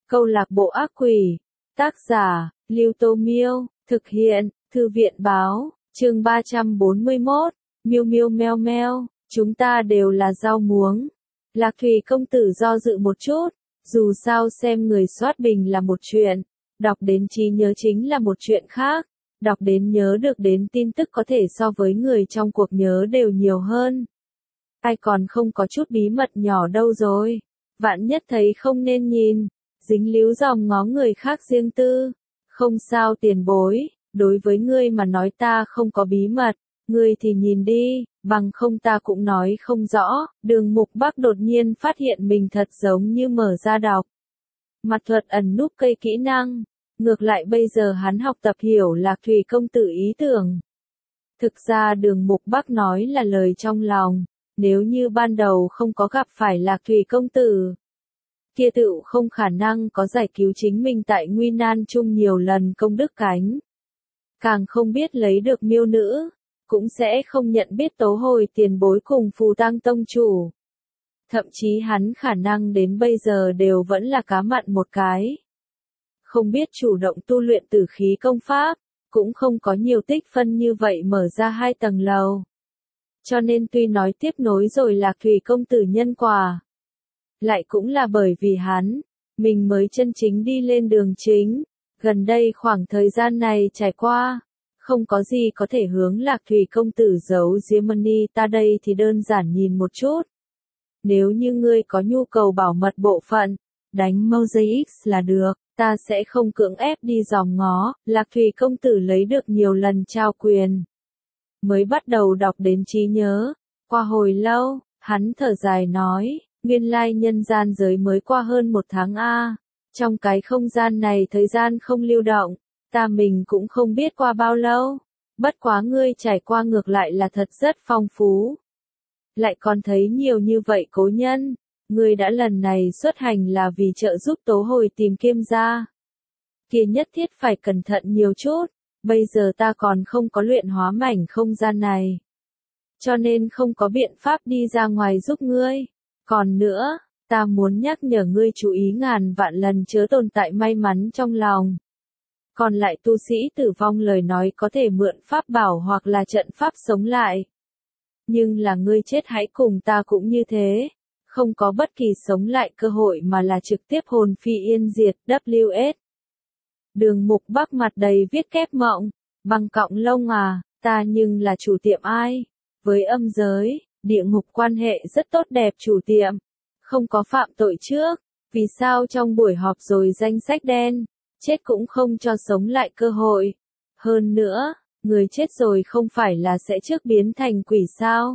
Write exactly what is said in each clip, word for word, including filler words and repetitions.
Câu lạc bộ ác quỷ. Tác giả, Lưu Tô Miêu. Thực hiện, Thư viện Báo. Chương ba trăm bốn mươi mốt. Miêu miêu meo meo. Chúng ta đều là rau muống. Lạc Thủy công tử do dự một chút. Dù sao xem người soát bình là một chuyện. Đọc đến trí nhớ chính là một chuyện khác. Đọc đến nhớ được đến tin tức có thể so với người trong cuộc nhớ đều nhiều hơn. Ai còn không có chút bí mật nhỏ đâu rồi. Vạn nhất thấy không nên nhìn. Dính líu dòm ngó người khác riêng tư. Không sao tiền bối, đối với ngươi mà nói ta không có bí mật, ngươi thì nhìn đi, bằng không ta cũng nói không rõ. Đường Mục Bắc đột nhiên phát hiện mình thật giống như mở ra đọc. Mặt thuật ẩn núp cây kỹ năng, ngược lại bây giờ hắn học tập hiểu Lạc Thủy công tử ý tưởng. Thực ra Đường Mục Bắc nói là lời trong lòng, nếu như ban đầu không có gặp phải Lạc Thủy công tử, kia tựu không khả năng có giải cứu chính mình tại nguy nan chung nhiều lần công đức cánh. Càng không biết lấy được miêu nữ, cũng sẽ không nhận biết tố hồi tiền bối cùng phù tang tông chủ. Thậm chí hắn khả năng đến bây giờ đều vẫn là cá mặn một cái. Không biết chủ động tu luyện tử khí công pháp, cũng không có nhiều tích phân như vậy mở ra hai tầng lầu. Cho nên tuy nói tiếp nối rồi Lạc Thủy công tử nhân quả, lại cũng là bởi vì hắn, mình mới chân chính đi lên đường chính. Gần đây khoảng thời gian này trải qua, không có gì có thể hướng Lạc Thủy công tử giấu giếm money ta đây thì đơn giản nhìn một chút. Nếu như ngươi có nhu cầu bảo mật bộ phận, đánh Mosaic là được, ta sẽ không cưỡng ép đi dòm ngó. Lạc Thủy công tử lấy được nhiều lần trao quyền. Mới bắt đầu đọc đến trí nhớ, qua hồi lâu, hắn thở dài nói. Nguyên lai nhân gian giới mới qua hơn một tháng a. Trong cái không gian này thời gian không lưu động, ta mình cũng không biết qua bao lâu. Bất quá ngươi trải qua ngược lại là thật rất phong phú. Lại còn thấy nhiều như vậy cố nhân, ngươi đã lần này xuất hành là vì trợ giúp tố hồi tìm Kiêm gia. Kia nhất thiết phải cẩn thận nhiều chút, bây giờ ta còn không có luyện hóa mảnh không gian này. Cho nên không có biện pháp đi ra ngoài giúp ngươi. Còn nữa, ta muốn nhắc nhở ngươi chú ý ngàn vạn lần chớ tồn tại may mắn trong lòng. Còn lại tu sĩ tử vong lời nói có thể mượn pháp bảo hoặc là trận pháp sống lại. Nhưng là ngươi chết hãy cùng ta cũng như thế. Không có bất kỳ sống lại cơ hội mà là trực tiếp hồn phi yên diệt W S. Đường Mục Bắc mặt đầy viết kép mộng, bằng cọng lông à, ta nhưng là chủ tiệm ai? Với âm giới, địa ngục quan hệ rất tốt đẹp chủ tiệm, không có phạm tội trước, vì sao trong buổi họp rồi danh sách đen, chết cũng không cho sống lại cơ hội. Hơn nữa, người chết rồi không phải là sẽ trước biến thành quỷ sao?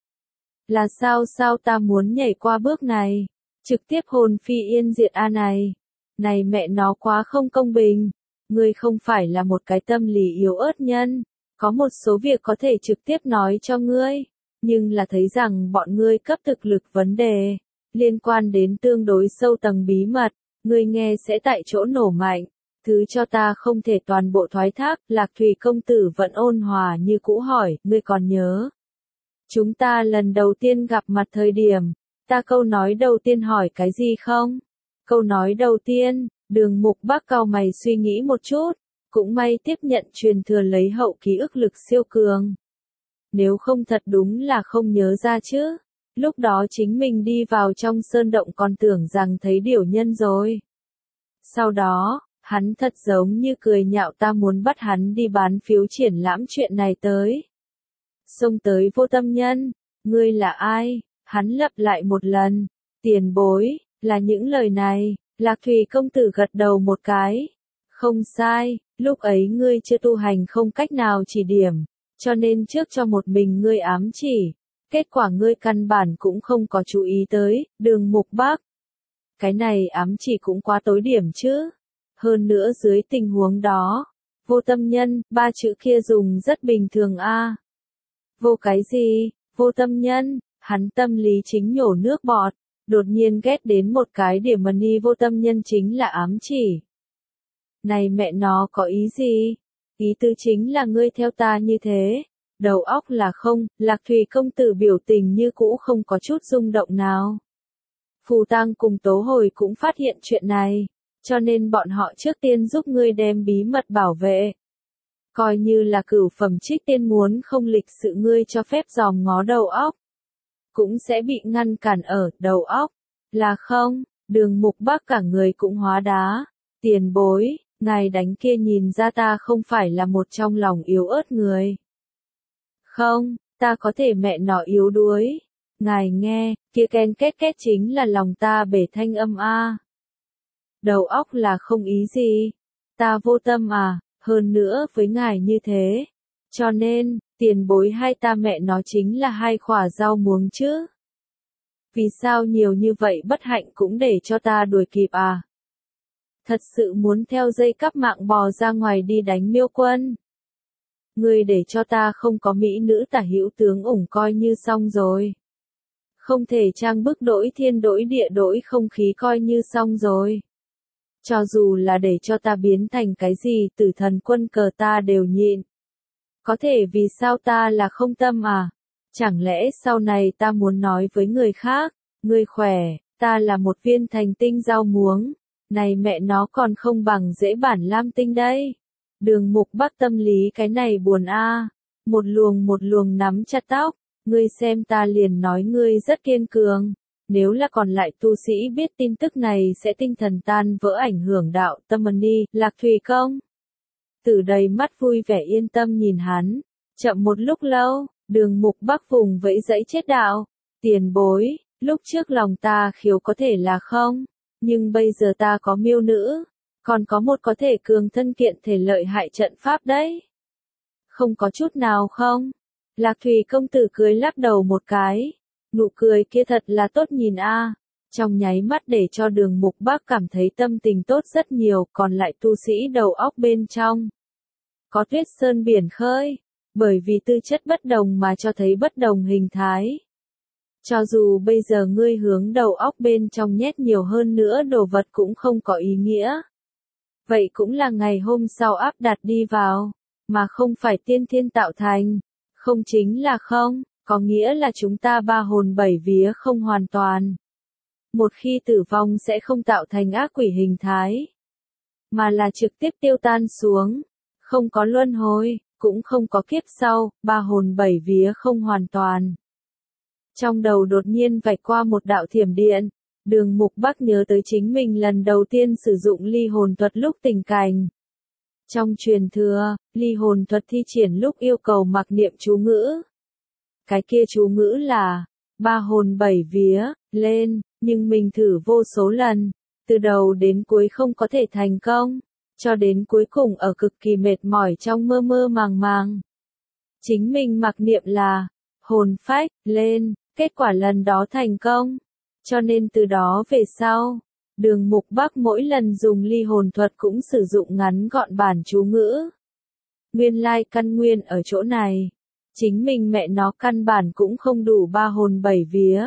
Là sao sao ta muốn nhảy qua bước này, trực tiếp hồn phi yên diệt a này, này mẹ nó quá không công bình, ngươi không phải là một cái tâm lý yếu ớt nhân, có một số việc có thể trực tiếp nói cho ngươi. Nhưng là thấy rằng bọn ngươi cấp thực lực vấn đề, liên quan đến tương đối sâu tầng bí mật, ngươi nghe sẽ tại chỗ nổ mạnh, thứ cho ta không thể toàn bộ thoái thác. Lạc Thủy công tử vẫn ôn hòa như cũ hỏi, ngươi còn nhớ? Chúng ta lần đầu tiên gặp mặt thời điểm, ta câu nói đầu tiên hỏi cái gì không? Câu nói đầu tiên, Đường Mục Bắc cau mày suy nghĩ một chút, cũng may tiếp nhận truyền thừa lấy hậu ký ức lực siêu cường. Nếu không thật đúng là không nhớ ra chứ. Lúc đó chính mình đi vào trong sơn động còn tưởng rằng thấy điểu nhân rồi. Sau đó, hắn thật giống như cười nhạo ta muốn bắt hắn đi bán phiếu triển lãm chuyện này tới. Xông tới Vô Tâm Nhân, ngươi là ai? Hắn lặp lại một lần, tiền bối, là những lời này. Lạc Thủy công tử gật đầu một cái. Không sai, lúc ấy ngươi chưa tu hành không cách nào chỉ điểm. Cho nên trước cho một mình ngươi ám chỉ, kết quả ngươi căn bản cũng không có chú ý tới. Đường Mục Bắc. Cái này ám chỉ cũng quá tối điểm chứ. Hơn nữa dưới tình huống đó, vô tâm nhân, ba chữ kia dùng rất bình thường a. À. Vô cái gì, vô tâm nhân, hắn tâm lý chính nhổ nước bọt, đột nhiên ghét đến một cái điểm money vô tâm nhân chính là ám chỉ. Này mẹ nó có ý gì? Ý tư chính là ngươi theo ta như thế, đầu óc là không. Lạc Thủy công tử biểu tình như cũ không có chút rung động nào. Phù Tang cùng Tố Hồi cũng phát hiện chuyện này, cho nên bọn họ trước tiên giúp ngươi đem bí mật bảo vệ. Coi như là cửu phẩm trích tiên muốn không lịch sự ngươi cho phép dòm ngó đầu óc. Cũng sẽ bị ngăn cản ở đầu óc. Là không, Đường Mục Bắc cả người cũng hóa đá. Tiền bối, ngài đánh kia nhìn ra ta không phải là một trong lòng yếu ớt người. Không, ta có thể mẹ nó yếu đuối. Ngài nghe, kia ken két két chính là lòng ta bể thanh âm a. Đầu óc là không ý gì. Ta vô tâm à, hơn nữa với ngài như thế. Cho nên, tiền bối hai ta mẹ nó chính là hai khỏa rau muống chứ. Vì sao nhiều như vậy bất hạnh cũng để cho ta đuổi kịp à? Thật sự muốn theo dây cắp mạng bò ra ngoài đi đánh Miêu Quân. Ngươi để cho ta không có mỹ nữ tả hữu tướng ủng coi như xong rồi. Không thể trang bức đổi thiên đổi địa đổi không khí coi như xong rồi. Cho dù là để cho ta biến thành cái gì tử thần quân cờ ta đều nhịn. Có thể vì sao ta là không tâm à? Chẳng lẽ sau này ta muốn nói với người khác, ngươi khỏe, ta là một viên thành tinh rau muống, này mẹ nó còn không bằng dễ bản lam tinh đây. Đường Mục Bắc tâm lý cái này buồn a, một luồng một luồng nắm chặt tóc, ngươi xem ta liền nói ngươi rất kiên cường. Nếu là còn lại tu sĩ biết tin tức này sẽ tinh thần tan vỡ ảnh hưởng đạo tâm ni, Lạc Thủy Công. Từ đầy mắt vui vẻ yên tâm nhìn hắn, chậm một lúc lâu, Đường Mục Bắc vùng vẫy dãy chết đạo, tiền bối, lúc trước lòng ta khiếu có thể là không, nhưng bây giờ ta có miêu nữ, còn có một có thể cường thân kiện thể lợi hại trận pháp đấy. Không có chút nào không? Lạc Thủy công tử cười lắc đầu một cái, nụ cười kia thật là tốt nhìn a, trong nháy mắt để cho Đường Mục Bắc cảm thấy tâm tình tốt rất nhiều, còn lại tu sĩ đầu óc bên trong. Có tuyết sơn biển khơi, bởi vì tư chất bất đồng mà cho thấy bất đồng hình thái. Cho dù bây giờ ngươi hướng đầu óc bên trong nhét nhiều hơn nữa đồ vật cũng không có ý nghĩa. Vậy cũng là ngày hôm sau áp đặt đi vào, mà không phải tiên thiên tạo thành, không chính là không, có nghĩa là chúng ta ba hồn bảy vía không hoàn toàn. Một khi tử vong sẽ không tạo thành ác quỷ hình thái, mà là trực tiếp tiêu tan xuống, không có luân hồi, cũng không có kiếp sau, ba hồn bảy vía không hoàn toàn. Trong đầu đột nhiên vạch qua một đạo thiểm điện, Đường Mục Bắc nhớ tới chính mình lần đầu tiên sử dụng ly hồn thuật lúc tình cảnh. Trong truyền thừa, ly hồn thuật thi triển lúc yêu cầu mặc niệm chú ngữ. Cái kia chú ngữ là, ba hồn bảy vía, lên, nhưng mình thử vô số lần, từ đầu đến cuối không có thể thành công, cho đến cuối cùng ở cực kỳ mệt mỏi trong mơ mơ màng màng. Chính mình mặc niệm là, hồn phách, lên, kết quả lần đó thành công. Cho nên từ đó về sau, Đường Mục Bắc mỗi lần dùng ly hồn thuật cũng sử dụng ngắn gọn bản chú ngữ. Nguyên lai căn nguyên ở chỗ này. Chính mình mẹ nó căn bản cũng không đủ ba hồn bảy vía.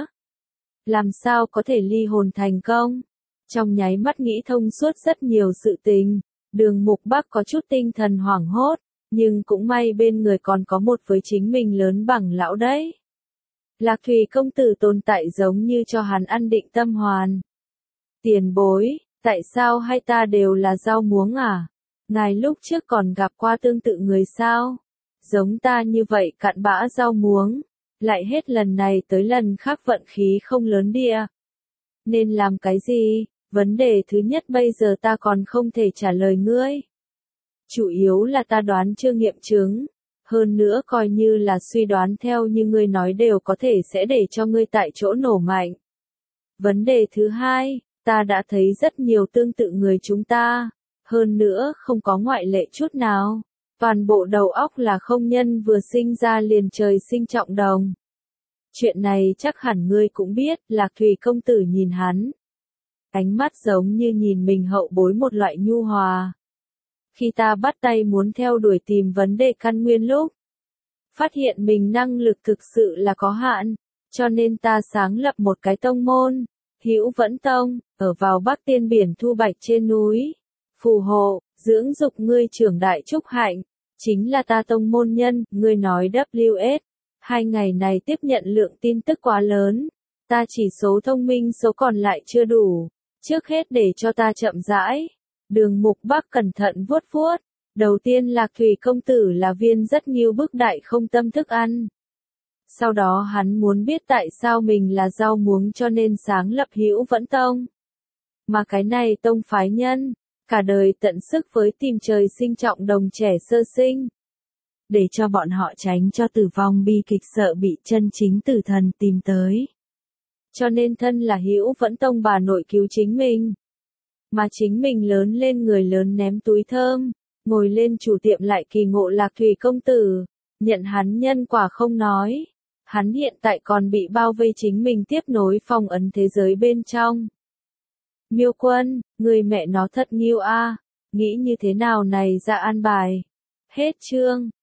Làm sao có thể ly hồn thành công? Trong nháy mắt nghĩ thông suốt rất nhiều sự tình, Đường Mục Bắc có chút tinh thần hoảng hốt, nhưng cũng may bên người còn có một với chính mình lớn bằng lão đấy. Lạc Thủy công tử tồn tại giống như cho hắn an định tâm hoàn. Tiền bối, tại sao hai ta đều là rau muống à? Ngài lúc trước còn gặp qua tương tự người sao? Giống ta như vậy cặn bã rau muống, lại hết lần này tới lần khác vận khí không lớn địa. Nên làm cái gì? Vấn đề thứ nhất bây giờ ta còn không thể trả lời ngươi. Chủ yếu là ta đoán chưa nghiệm chứng. Hơn nữa coi như là suy đoán theo như ngươi nói đều có thể sẽ để cho ngươi tại chỗ nổ mạnh. Vấn đề thứ hai, ta đã thấy rất nhiều tương tự người chúng ta. Hơn nữa không có ngoại lệ chút nào. Toàn bộ đầu óc là không nhân vừa sinh ra liền trời sinh trọng đồng. Chuyện này chắc hẳn ngươi cũng biết, Lạc Thủy công tử nhìn hắn. Ánh mắt giống như nhìn mình hậu bối một loại nhu hòa. Khi ta bắt tay muốn theo đuổi tìm vấn đề căn nguyên lúc, phát hiện mình năng lực thực sự là có hạn, cho nên ta sáng lập một cái tông môn, Hữu Vẫn Tông, ở vào Bắc Tiên Biển Thu Bạch trên núi, phù hộ, dưỡng dục ngươi trưởng đại trúc hạnh, chính là ta tông môn nhân, ngươi nói W S, hai ngày này tiếp nhận lượng tin tức quá lớn, ta chỉ số thông minh số còn lại chưa đủ, Trước hết để cho ta chậm rãi. Đường Mục Bắc cẩn thận vuốt vuốt. Đầu tiên Lạc Thủy công tử là viên rất nghiêu bức đại không tâm thức ăn. Sau đó hắn muốn biết tại sao mình là rau muống cho nên sáng lập Hữu Vẫn Tông. Mà cái này tông phái nhân, cả đời tận sức với tìm trời sinh trọng đồng trẻ sơ sinh. Để cho bọn họ tránh cho tử vong bi kịch sợ bị chân chính tử thần tìm tới. Cho nên thân là Hữu Vẫn Tông bà nội cứu chính mình. Mà chính mình lớn lên người lớn ném túi thơm, ngồi lên chủ tiệm lại kỳ ngộ Lạc Thủy công tử, nhận hắn nhân quả không nói. Hắn hiện tại còn bị bao vây chính mình tiếp nối phong ấn thế giới bên trong. Miêu Quân, người mẹ nó thật nghiêu a, nghĩ như thế nào này ra an bài. Hết chương.